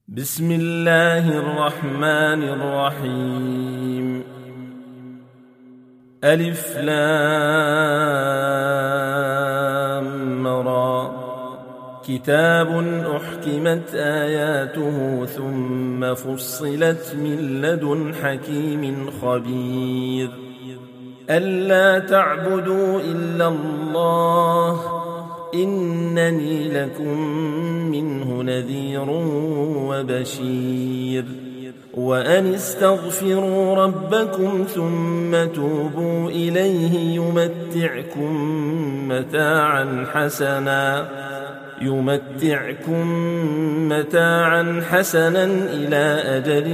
بسم الله الرحمن الرحيم. ألف لام را. كتاب أحكمت آياته ثم فصلت من لدن حكيم خبير. ألا تعبدوا إلا الله إنني لكم منه نذير وبشير. وأن استغفروا ربكم ثم توبوا إليه يمتعكم متاعا حسنا إلى أجل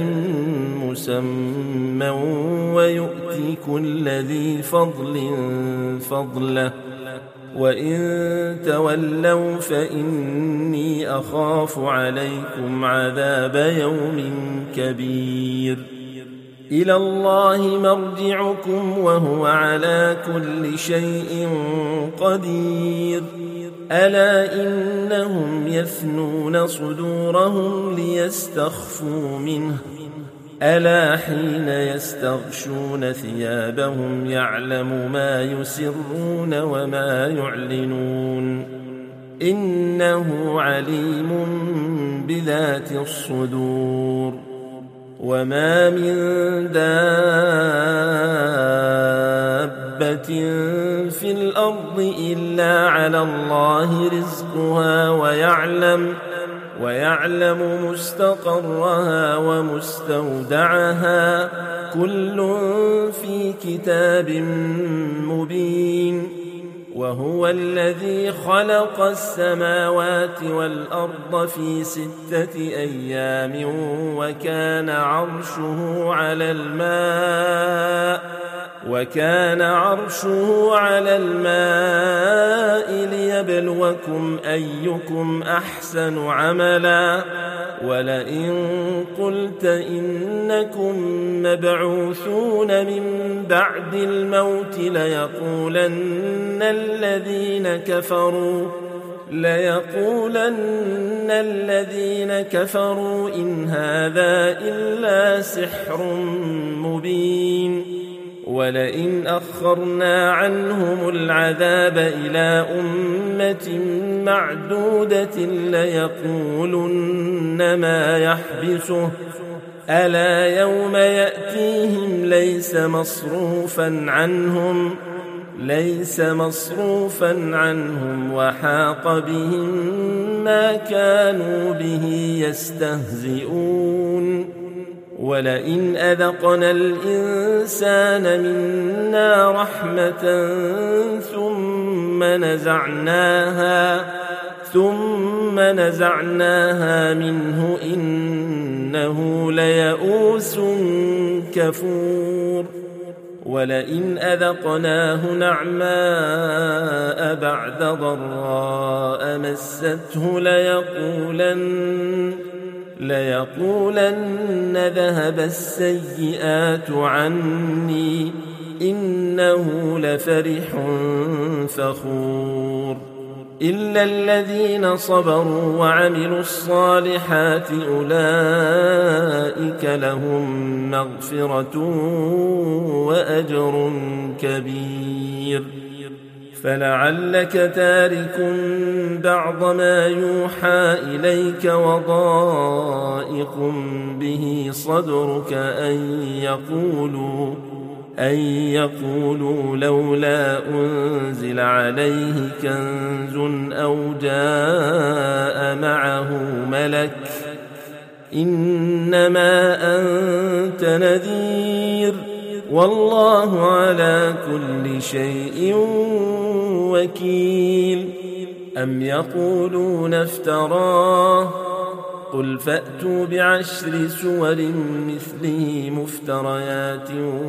مسمى ويؤتي كل ذي فضل فضله وإن تولوا فإني أخاف عليكم عذاب يوم كبير. إلى الله مرجعكم وهو على كل شيء قدير. ألا إنهم يثنون صدورهم ليستخفوا منه ألا حين يستغشون ثيابهم يعلم ما يسرون وما يعلنون إنه عليم بذات الصدور. وما من دابة في الأرض إلا على الله رزقها ويعلم مستقرها ومستودعها كل في كتاب مبين. وهو الذي خلق السماوات والأرض في 6 أيام وكان عرشه على الماء ليبلوكم أيكم أحسن عملا. ولئن قلت إنكم مبعوثون من بعد الموت ليقولن الذين كفروا إن هذا إلا سحر مبين. ولئن أخرنا عنهم العذاب إلى أمة معدودة ليقولن ما يحبسه ألا يوم يأتيهم ليس مصروفا عنهم وحاق بهم ما كانوا به يستهزئون. ولئن أذقنا الإنسان منا رحمة ثم نزعناها منه إنه ليئوس كفور. ولئن أذقناه نعماء بعد ضراء مسته ليقولن ذهب السيئات عني إنه لفرح فخور. إلا الذين صبروا وعملوا الصالحات أولئك لهم مغفرة وأجر كبير. فلعلك تارك بعض ما يوحى إليك وضائق به صدرك أن يقولوا لولا أنزل عليه كنز أو جاء معه ملك إنما أنت نذير والله على كل شيء وكيل. أم يقولون افتراه قل فأتوا ب10 سور مثله مفتريات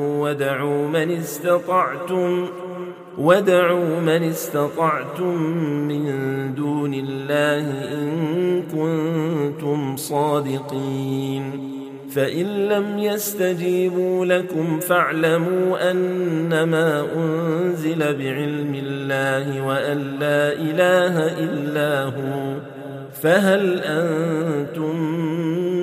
وادعوا من استطعتم من دون الله إن كنتم صادقين. فإن لم يستجيبوا لكم فاعلموا أنما أنزل بعلم الله وأن لا إله إلا هو فهل أنتم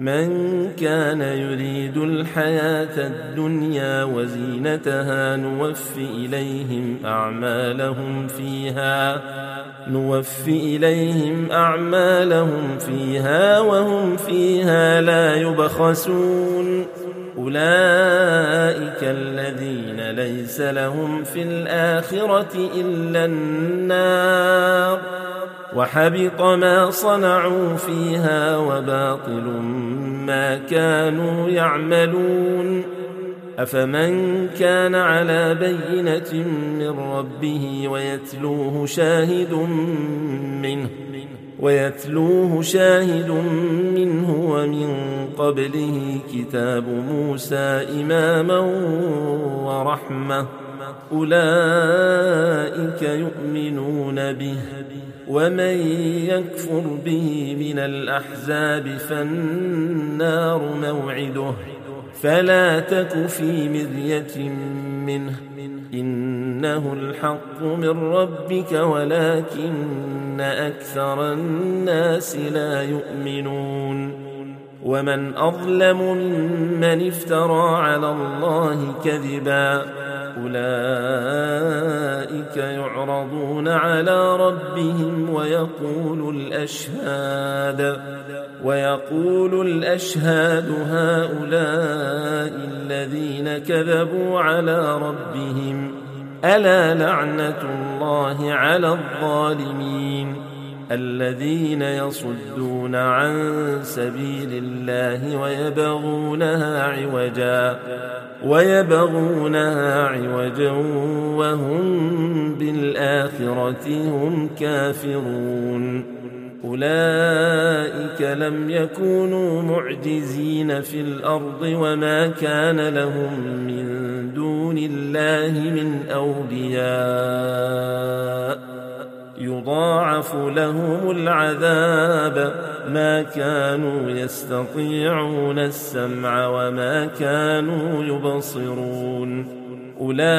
من كان يريد الحياة الدنيا وزينتها نوفي إليهم أعمالهم فيها وهم فيها لا يبخسون أولئك الذين ليس لهم في الآخرة إلا النار وحبط ما صنعوا فيها وباطل ما كانوا يعملون أفمن كان على بينة من ربه ويتلوه شاهد منه ومن قبله كتاب موسى إماما ورحمة أولئك يؤمنون به ومن يكفر به من الأحزاب فالنار موعده فلا تك في مرية منه إنه الحق من ربك ولكن أكثر الناس لا يؤمنون ومن أظلم ممن افترى على الله كذبا أولئك يعرضون على ربهم ويقول الأشهاد هؤلاء الذين كذبوا على ربهم ألا لعنة الله على الظالمين الذين يصدون عن سبيل الله ويبغونها عوجا وهم بالآخرة هم كافرون أولئك لم يكونوا معجزين في الأرض وما كان لهم من دون الله من أولياء يضاعف لهم العذاب ما كانوا يستطيعون السمع وما كانوا يبصرون أولئك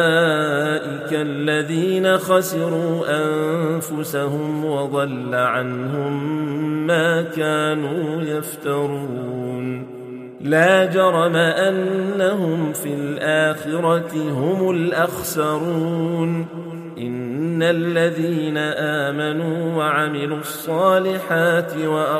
الذين خسروا أنفسهم وضل عنهم ما كانوا يفترون لا جرم أنهم في الآخرة هم الأخسرون إن الذين آمنوا وعملوا الصالحات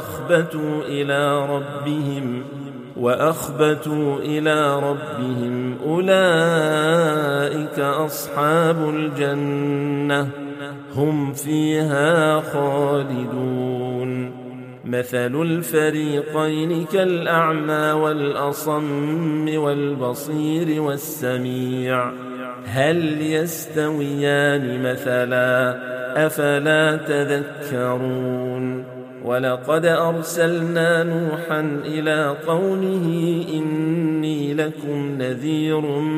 وأخبتوا إلى ربهم أولئك أصحاب الجنة هم فيها خالدون مثل الفريقين كالأعمى والأصم والبصير والسميع هل يستويان مثلا أفلا تذكرون ولقد أرسلنا نوحا إلى قومه إني لكم نذير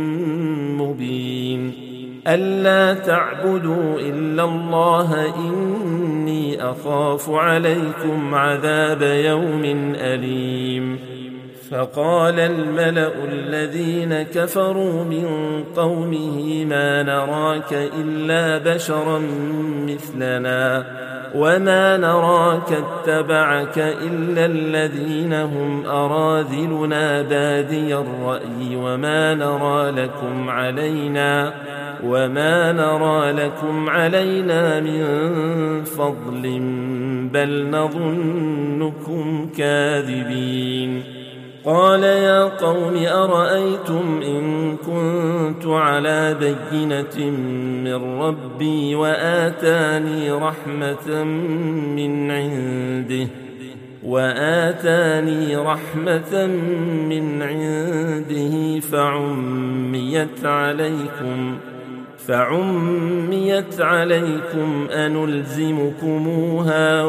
مبين ألا تعبدوا إلا الله إني أخاف عليكم عذاب يوم أليم فقال الملأ الذين كفروا من قومه ما نراك إلا بشرا مثلنا وما نراك اتبعك إلا الذين هم أراذلنا بادي الرأي وما نرى لكم علينا من فضل بل نظنكم كاذبين قال يا قوم أرأيتم إن كنت على بينة من ربي وآتاني رحمة من عنده فعميت عليكم أنلزمكموها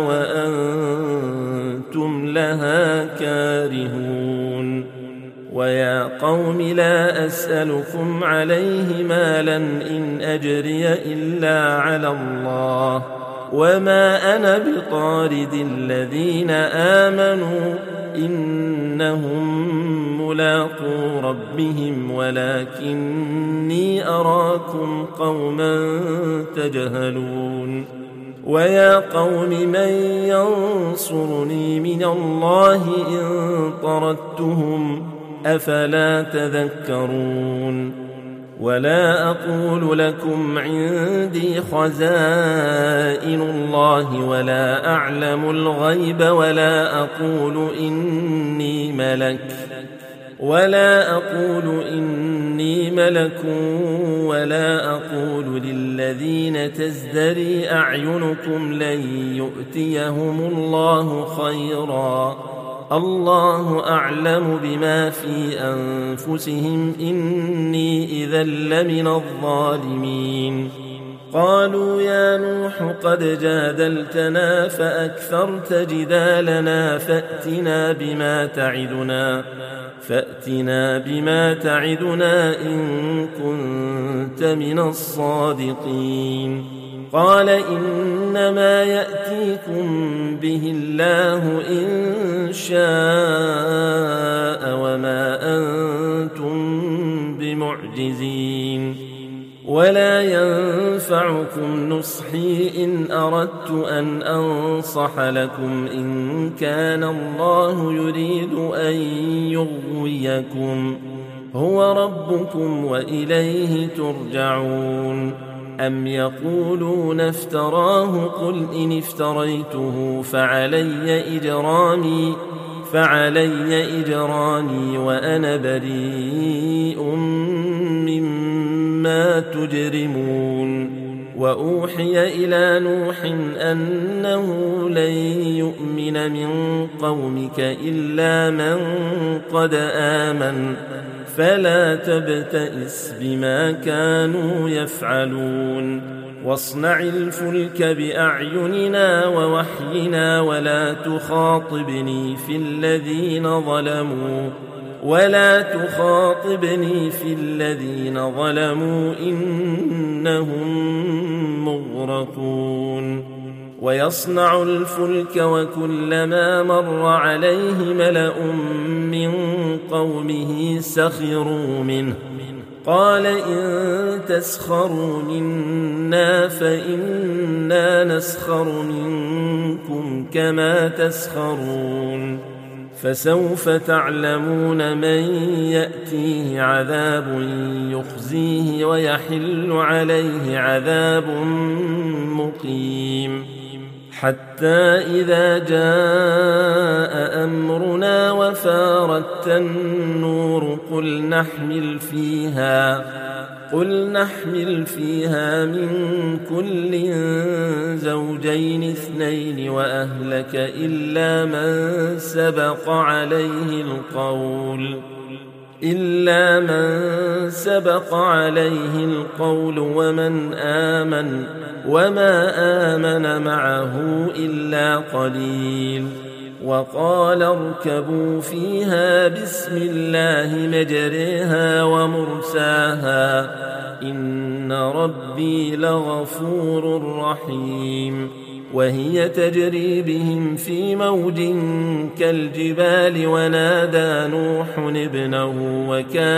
وأنتم لها كارهون ويا قوم لا أسألكم عليه مالا إن أجري إلا على الله وما أنا بطارد الذين آمنوا إنهم ملاقو ربهم ولكني أراكم قوما تجهلون ويا قوم من ينصرني من الله إن طردتهم أفلا تذكرون ولا أقول لكم عندي خزائن الله ولا أعلم الغيب ولا أقول إني ملك ولا أقول للذين تزدري أعينكم لن يؤتيهم الله خيرا الله أعلم بما في أنفسهم إني إذا لمن الظالمين قالوا يا نوح قد جادلتنا فأكثرت جدالنا فأتنا بما تعدنا إن كنت من الصادقين قال إنما يأتيكم به الله إن شاء وما أنتم بمعجزين ولا ينفعكم نصحي إن أردت أن أنصح لكم إن كان الله يريد أن يغويكم هو ربكم وإليه ترجعون أم يقولون افتراه قل إن افتريته فعلي إجرامي وأنا بريء مما تجرمون وأوحي إلى نوح أنه لن يؤمن من قومك إلا من قد آمن فلا تبتئس بما كانوا يفعلون واصنع الفلك بأعيننا ووحينا ولا تخاطبني في الذين ظلموا إنهم مغرقون ويصنع الفلك وكلما مر عليه ملأ من قومه سخروا منه قال إن تسخروا منا فإنا نسخر منكم كما تسخرون فسوف تعلمون من يأتيه عذاب يخزيه ويحل عليه عذاب مقيم حتى إذا جاء أمرنا وفارت النور قل نحمل فيها من كل زوجين اثنين وأهلك إلا من سبق عليه القول وما آمن معه إلا قليل وقال اركبوا فيها بسم الله مجريها ومرساها إن ربي لغفور رحيم وهي تجري بهم في موج كالجبال ونادى نوح ابنه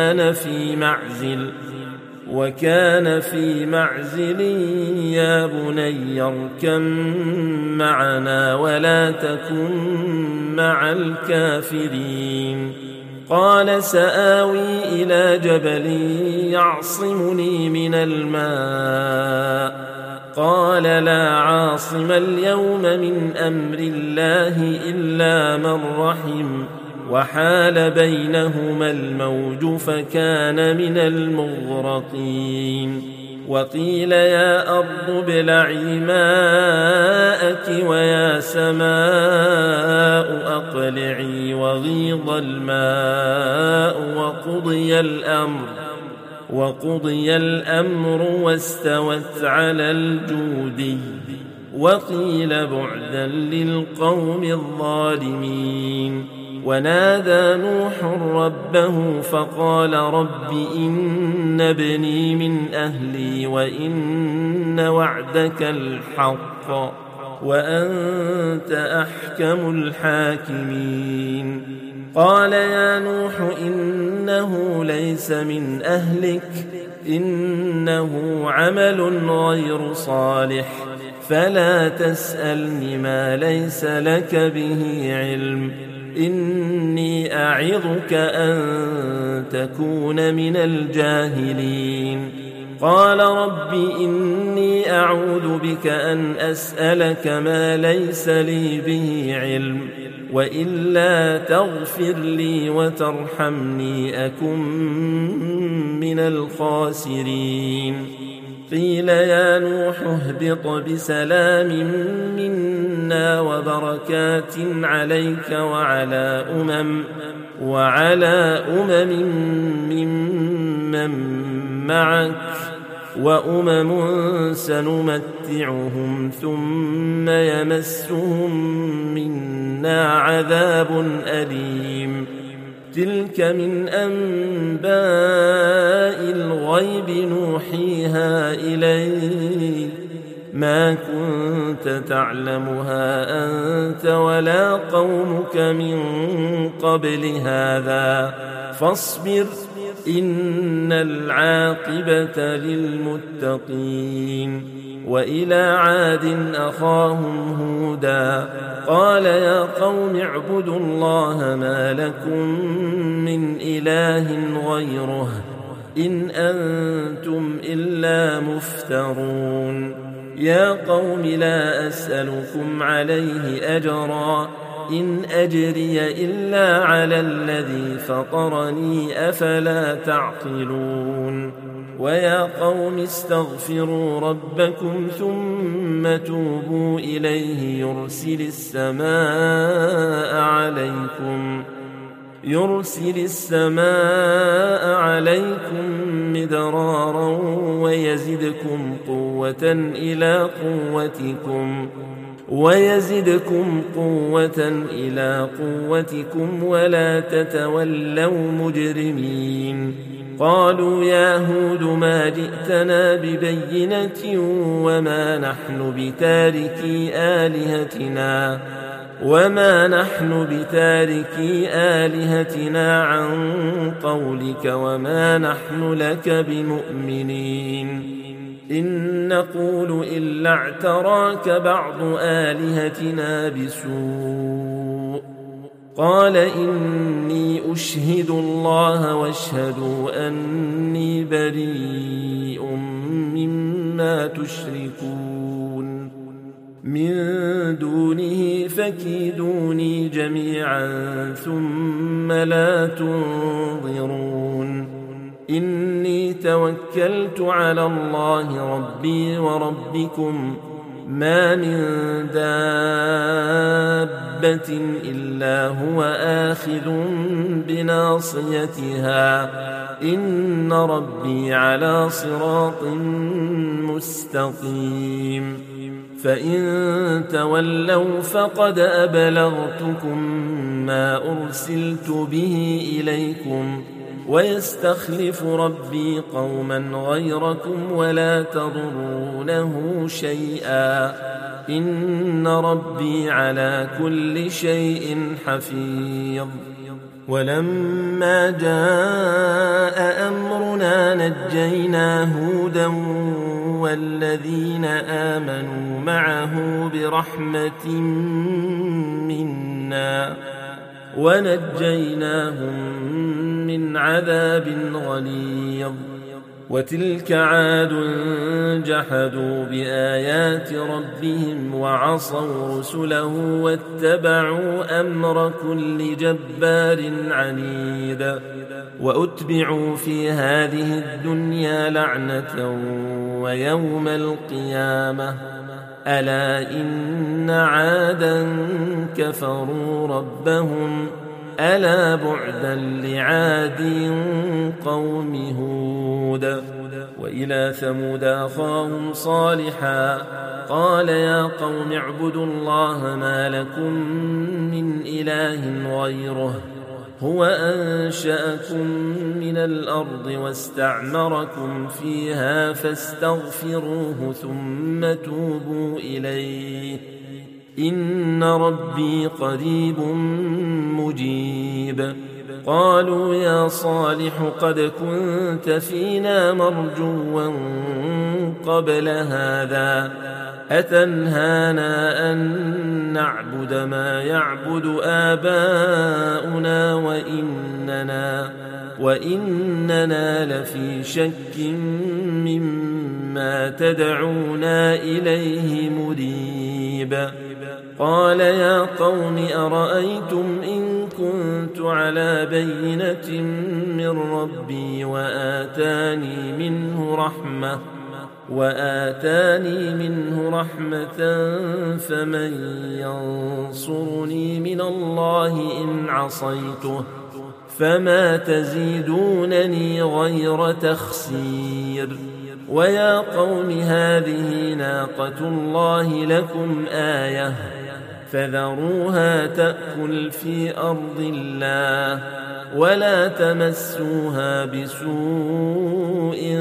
وكان في معزل يا بني اركب معنا ولا تكن مع الكافرين قال سآوي إلى جبل يعصمني من الماء قال لا عاصم اليوم من أمر الله إلا من رحم وحال بينهما الموج فكان من المغرقين وقيل يا أرض ابلعي ماءك ويا سماء أقلعي وغيض الماء وقضي الأمر واستوت على الجودي وقيل بعدا للقوم الظالمين ونادى نوح ربه فقال رب إن ابني من أهلي وإن وعدك الحق وأنت أحكم الحاكمين قال يا نوح إنه ليس من أهلك إنه عمل غير صالح فلا تسألني ما ليس لك به علم، إني أعظك أن تكون من الجاهلين. قال رب إني أعوذ بك أن أسألك ما ليس لي به علم، وإلا تغفر لي وترحمني أكن من الخاسرين. قيل يا نوح اهبط بسلام منا وبركات عليك وعلى أمم ممن معك، وأمم سنمتعهم ثم يمسهم منا عذاب أليم. تلك من أنباء الغيب نوحيها إليك، ما كنت تعلمها أنت ولا قومك من قبل هذا، فاصبر إن العاقبة للمتقين. وإلى عاد أخاهم هودا قال يا قوم اعبدوا الله ما لكم من إله غيره إن أنتم إلا مفترون. يا قوم لا أسألكم عليه أجرا إن أجري إلا على الذي فطرني أفلا تعقلون. ويا قوم استغفروا ربكم ثم توبوا إليه يرسل السماء عليكم مدرارا ويزدكم قوة إلى قوتكم ولا تتولوا مجرمين. قالوا يا هود ما جئتنا ببينة وما نحن بتاركي آلهتنا عن قولك وما نحن لك بمؤمنين. إن نقول إلا اعتراك بعض آلهتنا بسوء. قال إني أشهد الله واشهدوا أني بريء مما تشركون من دونه فكيدوني جميعا ثم لا تنظرون. إني توكلت على الله ربي وربكم ما من دابة إلا هو آخذ بناصيتها إن ربي على صراط مستقيم. فإن تولوا فقد أبلغتكم ما أرسلت به إليكم ويستخلف ربي قوما غيركم ولا تضرونه شيئا إن ربي على كل شيء حفيظ. ولما جاء أمرنا نجينا هودا والذين آمنوا معه برحمة منا ونجيناهم من عذاب غليظ. وتلك عاد جحدوا بآيات ربهم وعصوا رسله واتبعوا أمر كل جبار عنيد. وأتبعوا في هذه الدنيا لعنة ويوم القيامة ألا إن عادا كفروا ربهم ألا بعدا لعاد قوم هود. وإلى ثمود أخاهم صالحا قال يا قوم اعبدوا الله ما لكم من إله غيره هو أنشأكم من الأرض واستعمركم فيها فاستغفروه ثم توبوا إليه إن ربي قريب مجيب. قالوا يا صالح قد كنت فينا مرجوا قبل هذا أتنهانا أن نعبد ما يعبد آباؤنا وإننا لفي شك مما تدعونا إليه مريب. قال يا قوم أرأيتم إن كنت على بينة من ربي وآتاني منه رحمة فمن ينصرني من الله إن عصيته فما تزيدونني غير تخسير. ويا قوم هذه ناقة الله لكم آية فذروها تأكل في أرض الله ولا تمسوها بسوء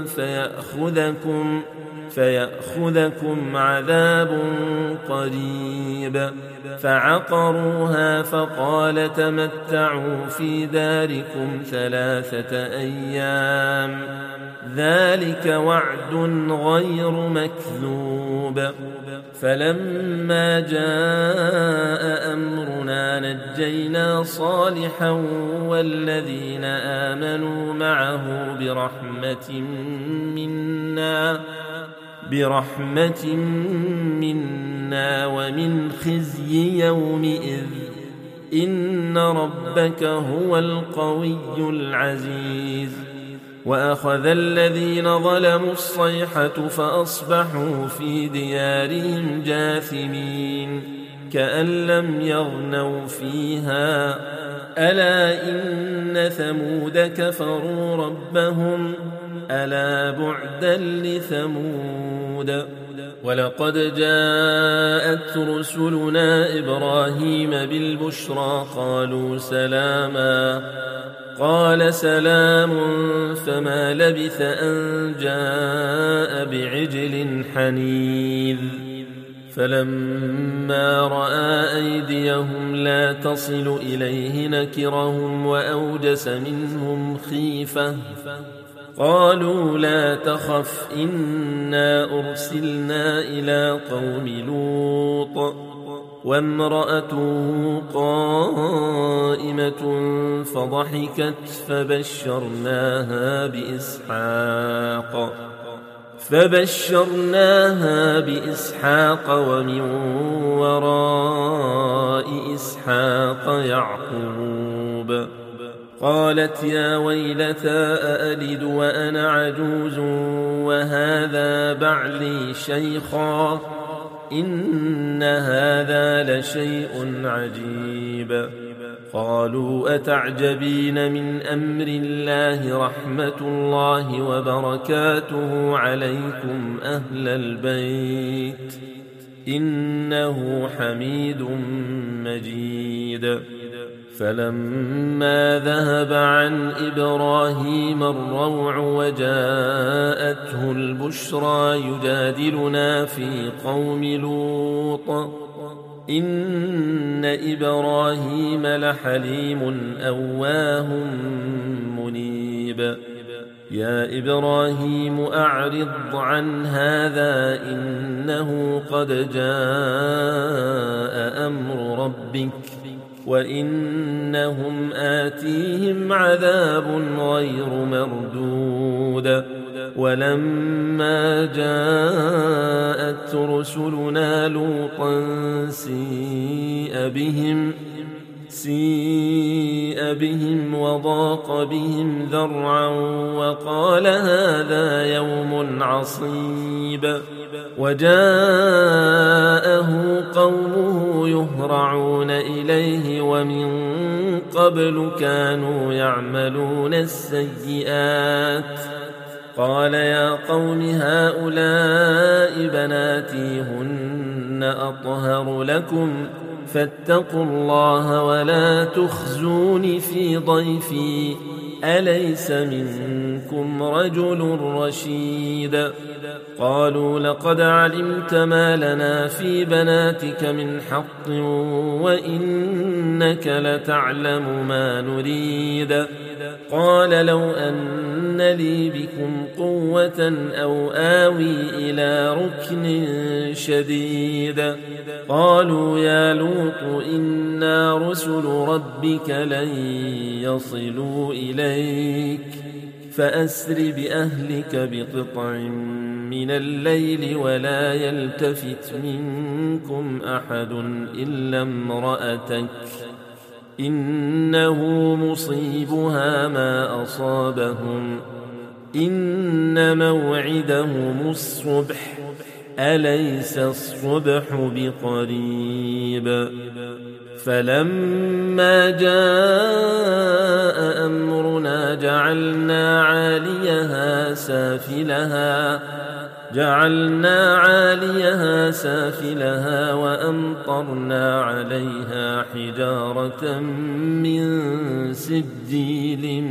فيأخذكم عذاب قريب. فعقروها فقال تمتعوا في داركم 3 أيام ذلك وعد غير مكذوب. فلما جاء أمرنا نجينا صالحا والذين آمنوا معه برحمة منا ومن خزي يومئذ إن ربك هو القوي العزيز. وأخذ الذين ظلموا الصيحة فأصبحوا في ديارهم جاثمين كأن لم يغنوا فيها ألا إن ثمود كفروا ربهم ألا بعدا لثمود. ولقد جاءت رسلنا إبراهيم بالبشرى قالوا سلاما قال سلام فما لبث أن جاء بعجل حنيذ. فلما رأى أيديهم لا تصل إليه نكرهم وأوجس منهم خيفة قالوا لا تخف إنا أرسلنا إلى قوم لوط وامرأته قائمة فضحكت فبشرناها بإسحاق ومن وراء إسحاق يعقوب. قالت يا ويلتى أألد وأنا عجوز وهذا بعلي شيخا إن هذا لشيء عجيب. قالوا أتعجبين من أمر الله رحمة الله وبركاته عليكم أهل البيت إنه حميد مجيد. فلما ذهب عن إبراهيم الروع وجاءته البشرى يجادلنا في قوم لوط إن إبراهيم لحليم أواه منيب. يا إبراهيم أعرض عن هذا إنه قد جاء أمر ربك وإنهم آتيهم عذاب غير مردود. ولما جاءت رسلنا لوطا سيء بهم وضاق بهم ذرعا وقال هذا يوم عصيب. وجاءه قومه يهرعون إليه ومن قبل كانوا يعملون السيئات. قال يا قوم هؤلاء بناتي هن أطهر لكم فاتقوا الله ولا تخزون في ضيفي أليس منكم بكم رجل رشيد. قالوا لقد علمت ما لنا في بناتك من حق وإنك لتعلم ما نريد. قال لو أن لي بكم قوة أو آوي إلى ركن شديد. قالوا يا لوط إنا رسل ربك لن يصلوا إليك فأسر بأهلك بقطع من الليل ولا يلتفت منكم أحد إلا امرأتك إنه مصيبها ما أصابهم إن موعدهم الصبح أليس الصبح بقريب. فلما جاء أمرنا جعلنا عاليها سافلها وأمطرنا عليها حجارة من سجيل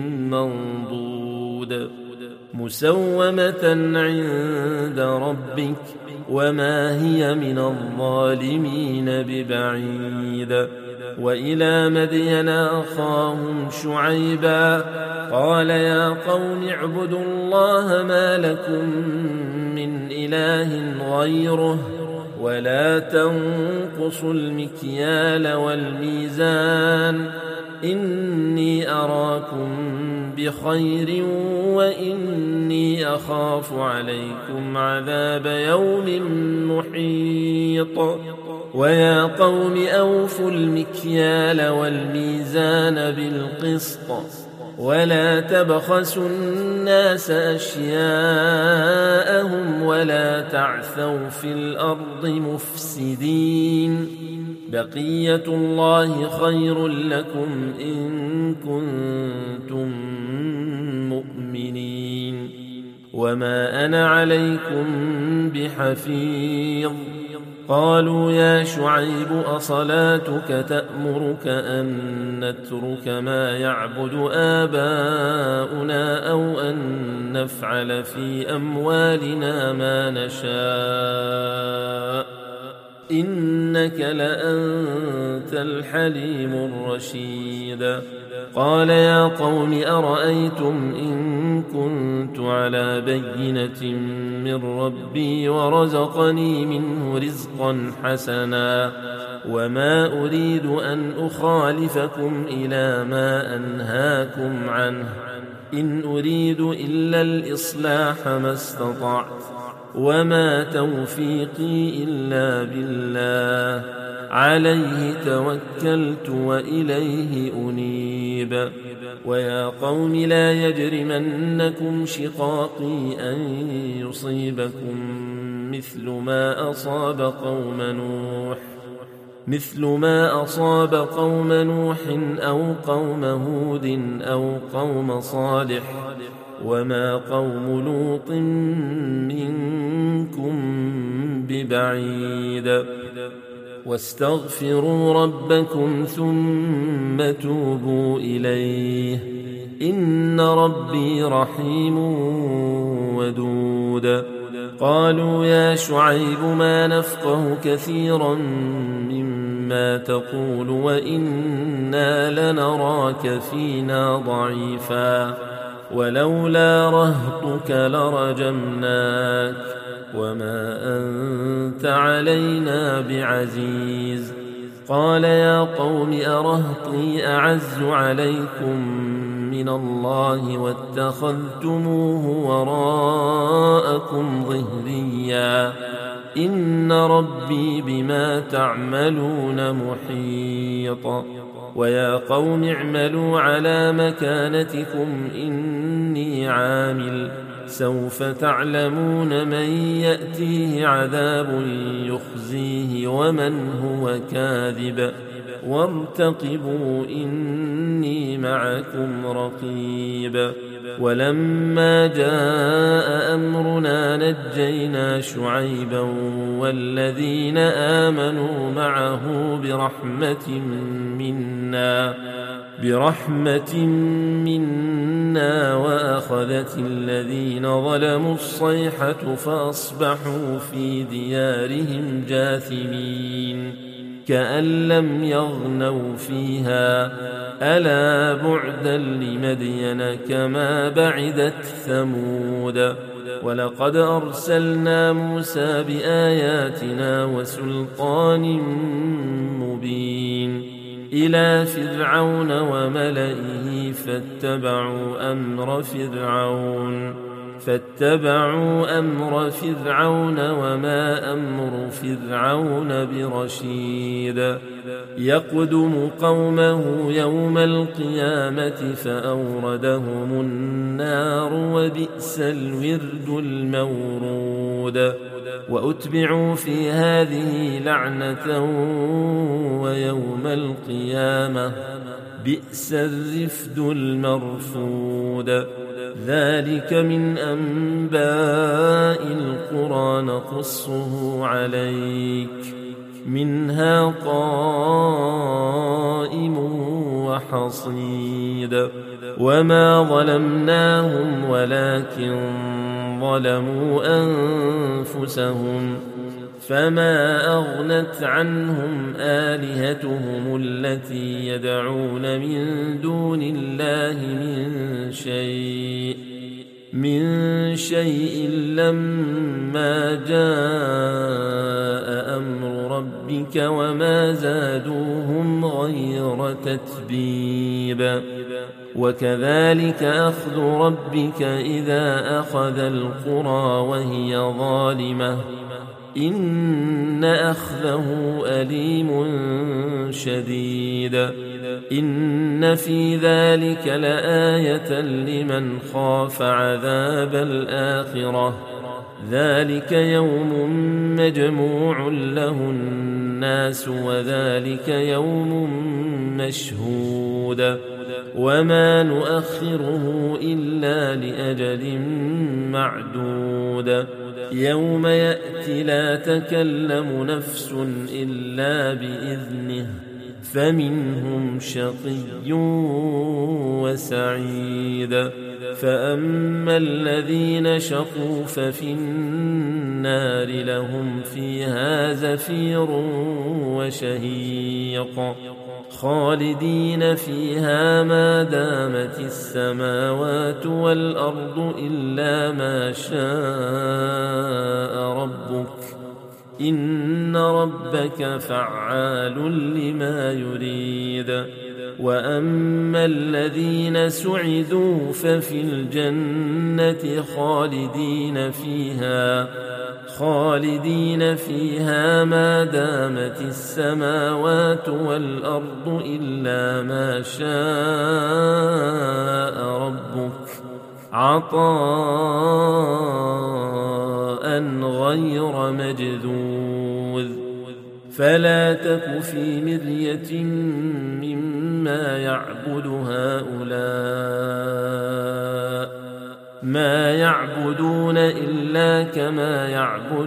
منضود مسومة عند ربك وما هي من الظالمين ببعيد. وإلى مدين أخاهم شعيبا قال يا قوم اعبدوا الله ما لكم من إله غيره ولا تنقصوا المكيال والميزان إني أراكم بخير وإني أخاف عليكم عذاب يوم محيط. ويا قوم أوفوا المكيال والميزان بالقسط ولا تبخسوا الناس أشياءهم ولا تعثوا في الأرض مفسدين. بقية الله خير لكم إن كنتم مؤمنين وما أنا عليكم بحفيظ. قالوا يا شعيب أصلاتك تأمرك أن نترك ما يعبد آباؤنا أو أن نفعل في أموالنا ما نشاء إنك لأنت الحليم الرشيد. قال يا قوم أرأيتم إن كنت على بينة من ربي ورزقني منه رزقا حسنا وما أريد أن أخالفكم إلى ما أنهاكم عنه إن أريد إلا الإصلاح ما استطعت وما توفيقي إلا بالله عليه توكلت وإليه أنيب. ويا قوم لا يجرمنكم شقاقي أن يصيبكم مثل ما أصاب قوم نوح أو قوم هود أو قوم صالح وما قوم لوط منكم ببعيد. واستغفروا ربكم ثم توبوا إليه إن ربي رحيم ودود. قالوا يا شعيب ما نفقه كثيرا مما تقول وإنا لنراك فينا ضعيفا ولولا رهطك لرجمناك وما أنت علينا بعزيز. قال يا قوم أرهطي أعز عليكم من الله واتخذتموه وراءكم ظهريا إن ربي بما تعملون محيط. ويا قوم اعملوا على مكانتكم إني عامل سوف تعلمون من يأتيه عذاب يخزيه ومن هو كاذب وارتقبوا إني معكم رقيب. ولما جاء أمرنا نجينا شعيبا والذين آمنوا معه برحمة منا وأخذت الذين ظلموا الصيحة فأصبحوا في ديارهم جاثمين كأن لم يغنوا فيها ألا بعدا لمدين كما بعدت ثمود ولقد أرسلنا موسى بآياتنا وسلطان مبين إلى فرعون وملئه فاتبعوا أمر فرعون وما أمر فرعون برشيد يقدم قومه يوم القيامة فأوردهم النار وبئس الورد المورود وأتبعوا في هذه لعنة ويوم القيامة بئس الرفد المرفود ذلك من أنباء القرى نقصه عليك منها قائم وحصيد وما ظلمناهم ولكن ظلموا أنفسهم فما أغنت عنهم آلهتهم التي يدعون من دون الله من شيء لما جاء أمر ربك وما زادوهم غير تتبيب وكذلك أخذ ربك إذا أخذ القرى وهي ظالمة إن أخذه أليم شديد إن في ذلك لآية لمن خاف عذاب الآخرة ذلك يوم مجموع له الناس وذلك يوم مشهود وما نؤخره إلا لأجل معدود يوم يأتي لا تكلم نفس إلا بإذنه فمنهم شقي وسعيد فأما الذين شقوا ففي النار لهم فيها زفير وشهيق خالدين فيها ما دامت السماوات والأرض إلا ما شاء ربك إن ربك فعال لما يريد وأما الذين سعدوا ففي الجنة خالدين فيها ما دامت السماوات والأرض إلا ما شاء ربك عطاء غير مجذوذ فلا تك في مرية مما يعبد هؤلاء ما يعبدون إلا كما يعبد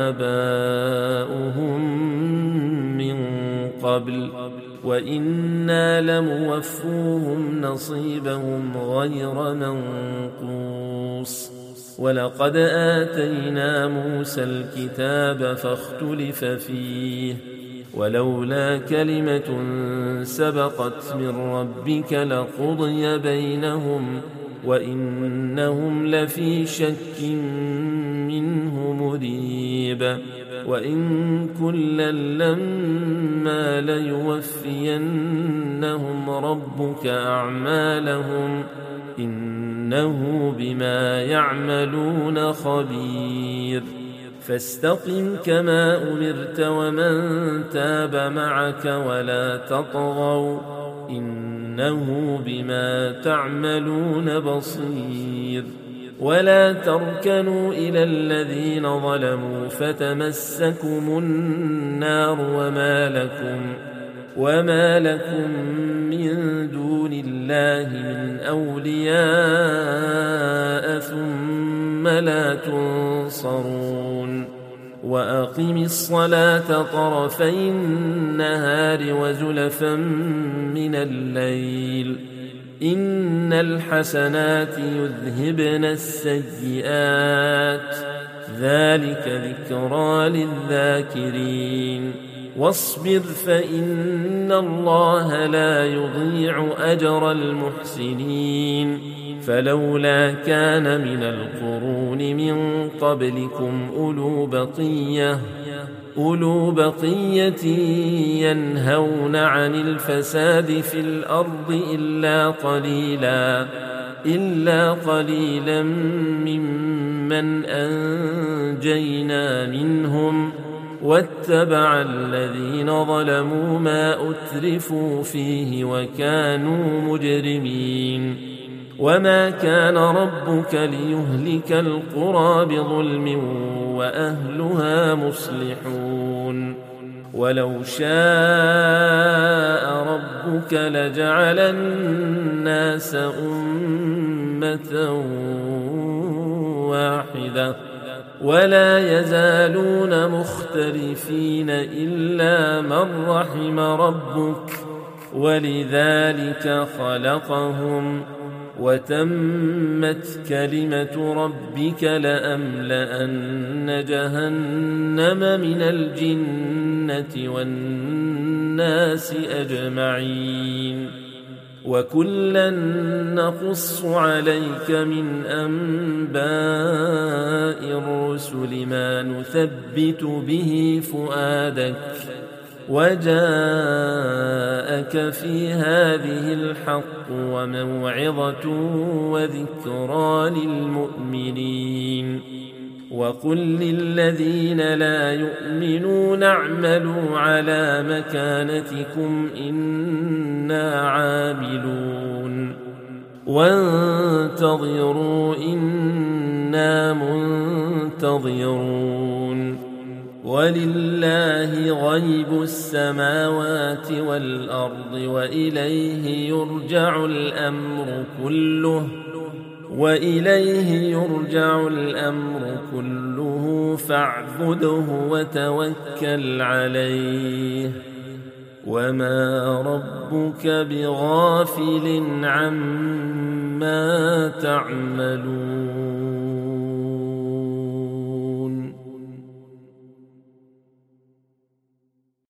آباؤهم من قبل وإنا لموفوهم نصيبهم غير منقوص ولقد آتينا موسى الكتاب فاختلف فيه ولولا كلمة سبقت من ربك لقضي بينهم وإنهم لفي شك منه مريب وإن كلا لما ليوفينهم ربك أعمالهم إنه بما يعملون خبير فاستقم كما أمرت ومن تاب معك ولا تطغوا إنه بما تعملون بصير ولا تركنوا إلى الذين ظلموا فتمسكم النار وما لكم من دون الله من أولياء ثم لا تنصرون وأقم الصلاة طرفي النهار وزلفا من الليل إن الحسنات يذهبن السيئات ذلك ذكرى للذاكرين واصبر فإن الله لا يضيع أجر المحسنين فلولا كان من القرون من قبلكم أولو بقية ينهون عن الفساد في الأرض إلا قليلا ممن أنجينا منهم واتبع الذين ظلموا ما أترفوا فيه وكانوا مجرمين وما كان ربك ليهلك القرى بظلم وأهلها مصلحون ولو شاء ربك لجعل الناس أمة واحدة ولا يزالون مختلفين إلا من رحم ربك ولذلك خلقهم وتمت كلمة ربك لأملأن جهنم من الجنة والناس أجمعين وكلا نقص عليك من أنباء الرسل ما نثبت به فؤادك وجاءك في هذه الحق وموعظة وذكرى للمؤمنين وقل للذين لا يؤمنون اعملوا على مكانتكم إنا عاملون وانتظروا إنا منتظرون ولله غيب السماوات والأرض وإليه يرجع الأمر كله فاعبده وتوكل عليه وما ربك بغافل عما تعملون